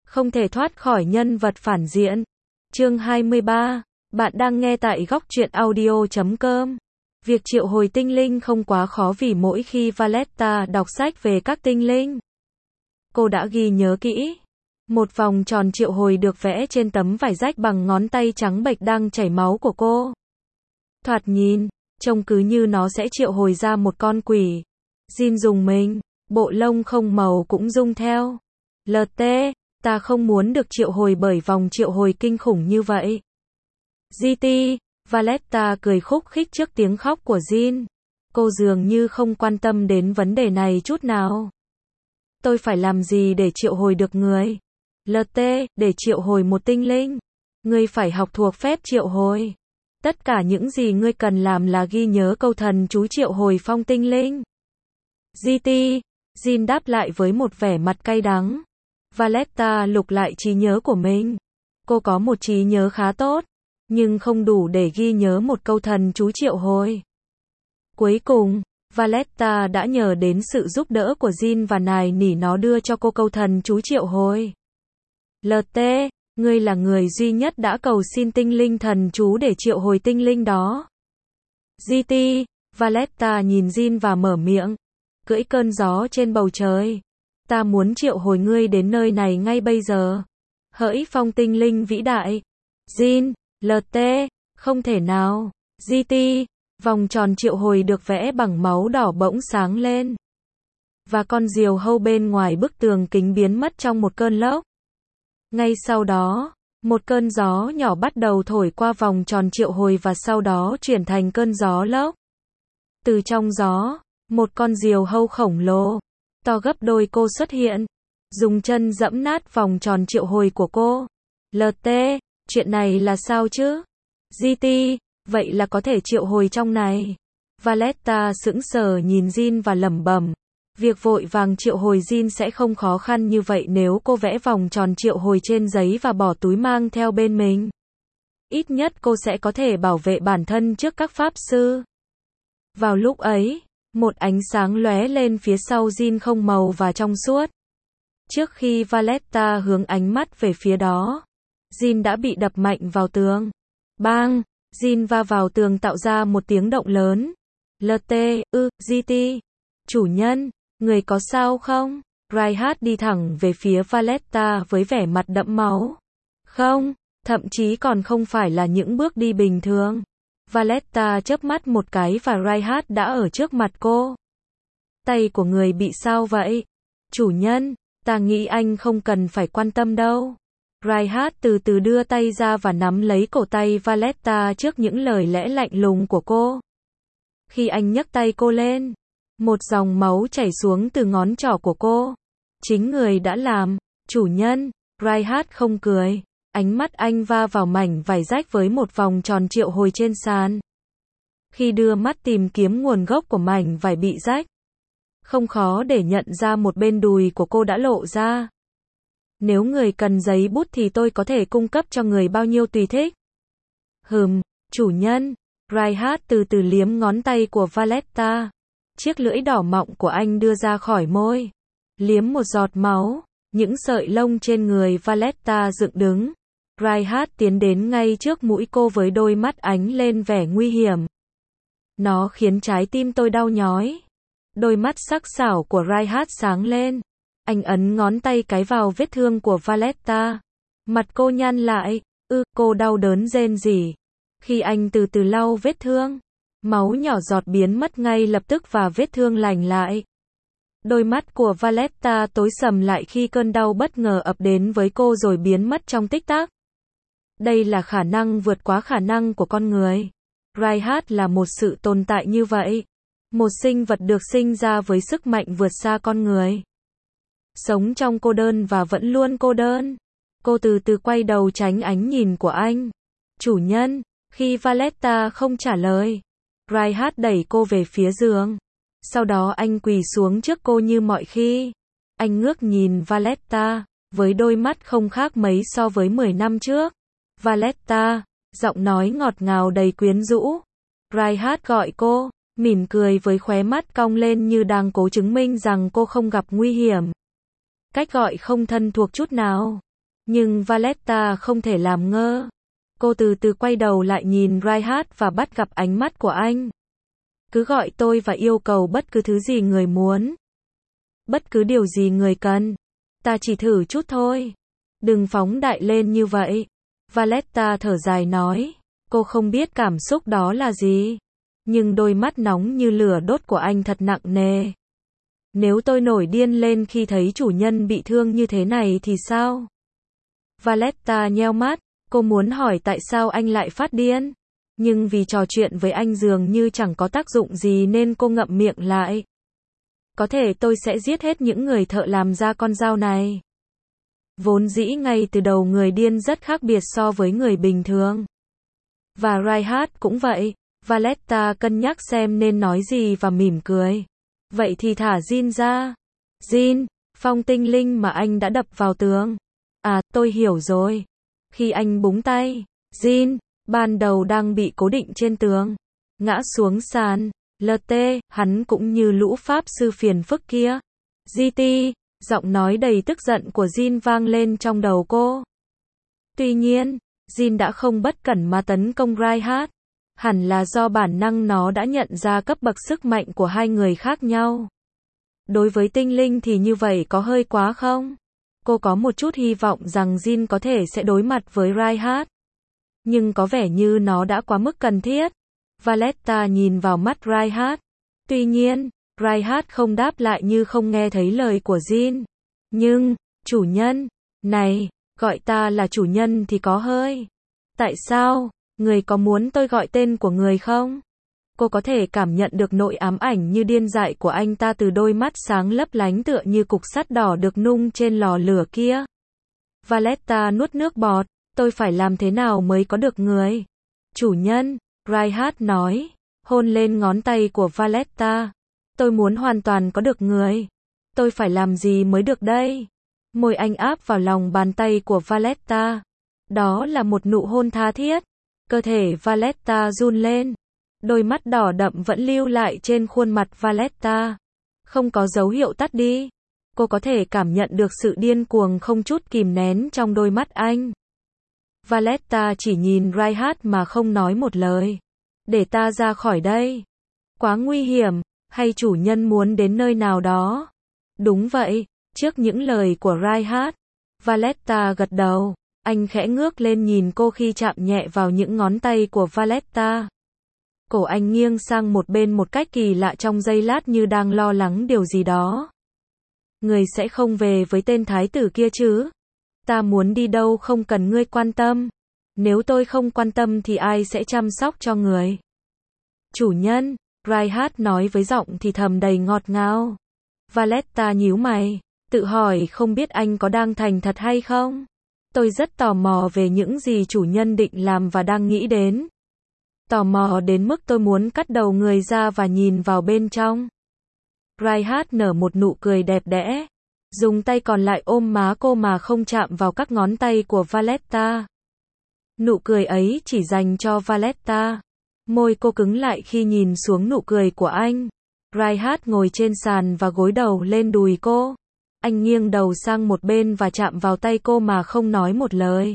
Không thể thoát khỏi nhân vật phản diện. Chương 23. Bạn đang nghe tại góc truyện audio.com. Việc triệu hồi tinh linh không quá khó vì mỗi khi Valletta đọc sách về các tinh linh, cô đã ghi nhớ kỹ. Một vòng tròn triệu hồi được vẽ trên tấm vải rách bằng ngón tay trắng bệch đang chảy máu của cô. Thoạt nhìn, trông cứ như nó sẽ triệu hồi ra một con quỷ. Jin dùng mình, bộ lông không màu cũng rung theo. LT, ta không muốn được triệu hồi bởi vòng triệu hồi kinh khủng như vậy. GT, Valletta cười khúc khích trước tiếng khóc của Jin. Cô dường như không quan tâm đến vấn đề này chút nào. Tôi phải làm gì để triệu hồi được người? LT, để triệu hồi một tinh linh, ngươi phải học thuộc phép triệu hồi. Tất cả những gì ngươi cần làm là ghi nhớ câu thần chú triệu hồi phong tinh linh. GT, Jin đáp lại với một vẻ mặt cay đắng. Valletta lục lại trí nhớ của mình. Cô có một trí nhớ khá tốt, nhưng không đủ để ghi nhớ một câu thần chú triệu hồi. Cuối cùng, Valletta đã nhờ đến sự giúp đỡ của Jin và nài nỉ nó đưa cho cô câu thần chú triệu hồi. LT, ngươi là người duy nhất đã cầu xin tinh linh thần chú để triệu hồi tinh linh đó. GT, Valletta nhìn Jin và mở miệng. Cưỡi cơn gió trên bầu trời. Ta muốn triệu hồi ngươi đến nơi này ngay bây giờ. Hỡi phong tinh linh vĩ đại. Jin, LT, không thể nào. GT, vòng tròn triệu hồi được vẽ bằng máu đỏ bỗng sáng lên. Và con diều hâu bên ngoài bức tường kính biến mất trong một cơn lốc. Ngay sau đó, một cơn gió nhỏ bắt đầu thổi qua vòng tròn triệu hồi và sau đó chuyển thành cơn gió lốc. Từ trong gió, một con diều hâu khổng lồ, to gấp đôi cô xuất hiện, dùng chân dẫm nát vòng tròn triệu hồi của cô. LT, chuyện này là sao chứ? GT, vậy là có thể triệu hồi trong này. Valletta sững sờ nhìn Jin và lẩm bẩm. Việc vội vàng triệu hồi Jin sẽ không khó khăn như vậy nếu cô vẽ vòng tròn triệu hồi trên giấy và bỏ túi mang theo bên mình. Ít nhất cô sẽ có thể bảo vệ bản thân trước các pháp sư. Vào lúc ấy, một ánh sáng lóe lên phía sau Jin không màu và trong suốt. Trước khi Valletta hướng ánh mắt về phía đó, Jin đã bị đập mạnh vào tường. Bang! Jin va vào tường tạo ra một tiếng động lớn. LT, GT. Chủ nhân, người có sao không? Reinhardt đi thẳng về phía Valletta với vẻ mặt đẫm máu. Không, thậm chí còn không phải là những bước đi bình thường. Valletta chớp mắt một cái và Reinhardt đã ở trước mặt cô. Tay của người bị sao vậy? Chủ nhân, ta nghĩ anh không cần phải quan tâm đâu. Reinhardt từ từ đưa tay ra và nắm lấy cổ tay Valletta trước những lời lẽ lạnh lùng của cô. Khi anh nhấc tay cô lên, một dòng máu chảy xuống từ ngón trỏ của cô. Chính người đã làm, chủ nhân. Reinhardt không cười. Ánh mắt anh va vào mảnh vải rách với một vòng tròn triệu hồi trên sàn. Khi đưa mắt tìm kiếm nguồn gốc của mảnh vải bị rách, không khó để nhận ra một bên đùi của cô đã lộ ra. Nếu người cần giấy bút thì tôi có thể cung cấp cho người bao nhiêu tùy thích. Chủ nhân. Reinhardt từ từ liếm ngón tay của Valletta. Chiếc lưỡi đỏ mọng của anh đưa ra khỏi môi. Liếm một giọt máu. Những sợi lông trên người Valletta dựng đứng. Reinhardt tiến đến ngay trước mũi cô với đôi mắt ánh lên vẻ nguy hiểm. Nó khiến trái tim tôi đau nhói. Đôi mắt sắc sảo của Reinhardt sáng lên. Anh ấn ngón tay cái vào vết thương của Valletta. Mặt cô nhăn lại. Cô đau đớn rên rỉ. Khi anh từ từ lau vết thương, máu nhỏ giọt biến mất ngay lập tức và vết thương lành lại. Đôi mắt của Valletta tối sầm lại khi cơn đau bất ngờ ập đến với cô rồi biến mất trong tích tắc. Đây là khả năng vượt quá khả năng của con người. Reinhardt là một sự tồn tại như vậy. Một sinh vật được sinh ra với sức mạnh vượt xa con người. Sống trong cô đơn và vẫn luôn cô đơn. Cô từ từ quay đầu tránh ánh nhìn của anh. Chủ nhân. Khi Valletta không trả lời, Reinhardt đẩy cô về phía giường. Sau đó anh quỳ xuống trước cô như mọi khi. Anh ngước nhìn Valletta, với đôi mắt không khác mấy so với 10 năm trước. Valletta, giọng nói ngọt ngào đầy quyến rũ. Reinhardt gọi cô, mỉm cười với khóe mắt cong lên như đang cố chứng minh rằng cô không gặp nguy hiểm. Cách gọi không thân thuộc chút nào. Nhưng Valletta không thể làm ngơ. Cô từ từ quay đầu lại nhìn Reinhardt và bắt gặp ánh mắt của anh. Cứ gọi tôi và yêu cầu bất cứ thứ gì người muốn. Bất cứ điều gì người cần. Ta chỉ thử chút thôi. Đừng phóng đại lên như vậy. Valletta thở dài nói. Cô không biết cảm xúc đó là gì. Nhưng đôi mắt nóng như lửa đốt của anh thật nặng nề. Nếu tôi nổi điên lên khi thấy chủ nhân bị thương như thế này thì sao? Valletta nheo mắt. Cô muốn hỏi tại sao anh lại phát điên. Nhưng vì trò chuyện với anh dường như chẳng có tác dụng gì nên cô ngậm miệng lại. Có thể tôi sẽ giết hết những người thợ làm ra con dao này. Vốn dĩ ngay từ đầu người điên rất khác biệt so với người bình thường. Và Reinhardt cũng vậy. Valletta cân nhắc xem nên nói gì và mỉm cười. Vậy thì thả Jin ra. Jin, phong tinh linh mà anh đã đập vào tường. À, tôi hiểu rồi. Khi anh búng tay, Jin, ban đầu đang bị cố định trên tường, ngã xuống sàn. LT, hắn cũng như lũ pháp sư phiền phức kia. GT, giọng nói đầy tức giận của Jin vang lên trong đầu cô. Tuy nhiên, Jin đã không bất cẩn mà tấn công Reinhardt. Hẳn là do bản năng nó đã nhận ra cấp bậc sức mạnh của hai người khác nhau. Đối với tinh linh thì như vậy có hơi quá không? Cô có một chút hy vọng rằng Jin có thể sẽ đối mặt với Reinhardt. Nhưng có vẻ như nó đã quá mức cần thiết. Valletta nhìn vào mắt Reinhardt. Tuy nhiên, Reinhardt không đáp lại như không nghe thấy lời của Jin. Nhưng, chủ nhân, này, gọi ta là chủ nhân thì có hơi. Tại sao? Người có muốn tôi gọi tên của người không? Cô có thể cảm nhận được nỗi ám ảnh như điên dại của anh ta từ đôi mắt sáng lấp lánh tựa như cục sắt đỏ được nung trên lò lửa kia. Valletta nuốt nước bọt. Tôi phải làm thế nào mới có được người? Chủ nhân, Reinhardt nói, hôn lên ngón tay của Valletta. Tôi muốn hoàn toàn có được người. Tôi phải làm gì mới được đây? Môi anh áp vào lòng bàn tay của Valletta. Đó là một nụ hôn tha thiết. Cơ thể Valletta run lên. Đôi mắt đỏ đậm vẫn lưu lại trên khuôn mặt Valletta. Không có dấu hiệu tắt đi. Cô có thể cảm nhận được sự điên cuồng không chút kìm nén trong đôi mắt anh. Valletta chỉ nhìn Reinhardt mà không nói một lời. Để ta ra khỏi đây. Quá nguy hiểm, hay chủ nhân muốn đến nơi nào đó? Đúng vậy, trước những lời của Reinhardt, Valletta gật đầu. Anh khẽ ngước lên nhìn cô khi chạm nhẹ vào những ngón tay của Valletta. Cổ anh nghiêng sang một bên một cách kỳ lạ trong giây lát như đang lo lắng điều gì đó. Người sẽ không về với tên thái tử kia chứ? Ta muốn đi đâu không cần ngươi quan tâm. Nếu tôi không quan tâm thì ai sẽ chăm sóc cho người? Chủ nhân, Reinhardt nói với giọng thì thầm đầy ngọt ngào. Valletta nhíu mày, tự hỏi không biết anh có đang thành thật hay không? Tôi rất tò mò về những gì chủ nhân định làm và đang nghĩ đến. Tò mò đến mức tôi muốn cắt đầu người ra và nhìn vào bên trong. Reinhardt nở một nụ cười đẹp đẽ. Dùng tay còn lại ôm má cô mà không chạm vào các ngón tay của Valletta. Nụ cười ấy chỉ dành cho Valletta. Môi cô cứng lại khi nhìn xuống nụ cười của anh. Reinhardt ngồi trên sàn và gối đầu lên đùi cô. Anh nghiêng đầu sang một bên và chạm vào tay cô mà không nói một lời.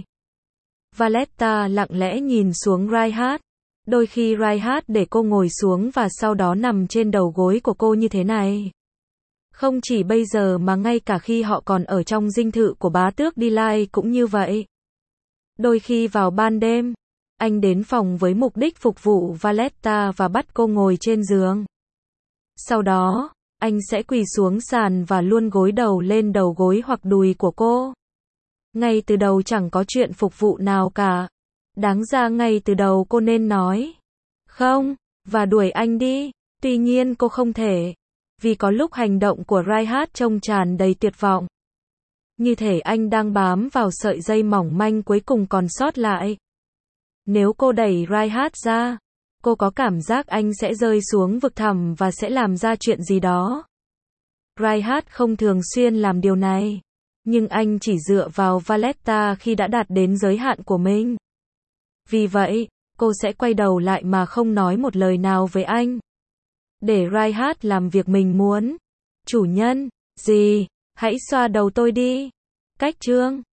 Valletta lặng lẽ nhìn xuống Reinhardt. Đôi khi Reinhardt để cô ngồi xuống và sau đó nằm trên đầu gối của cô như thế này. Không chỉ bây giờ mà ngay cả khi họ còn ở trong dinh thự của bá tước Delay cũng như vậy. Đôi khi vào ban đêm, anh đến phòng với mục đích phục vụ Valletta và bắt cô ngồi trên giường. Sau đó, anh sẽ quỳ xuống sàn và luôn gối đầu lên đầu gối hoặc đùi của cô. Ngay từ đầu chẳng có chuyện phục vụ nào cả. Đáng ra ngay từ đầu cô nên nói không, và đuổi anh đi. Tuy nhiên cô không thể. Vì có lúc hành động của Reinhardt trông tràn đầy tuyệt vọng. Như thể anh đang bám vào sợi dây mỏng manh cuối cùng còn sót lại. Nếu cô đẩy Reinhardt ra, cô có cảm giác anh sẽ rơi xuống vực thẳm và sẽ làm ra chuyện gì đó. Reinhardt không thường xuyên làm điều này. Nhưng anh chỉ dựa vào Valletta khi đã đạt đến giới hạn của mình. Vì vậy, cô sẽ quay đầu lại mà không nói một lời nào với anh. Để Reinhardt làm việc mình muốn. Chủ nhân, gì? Hãy xoa đầu tôi đi. Cách chương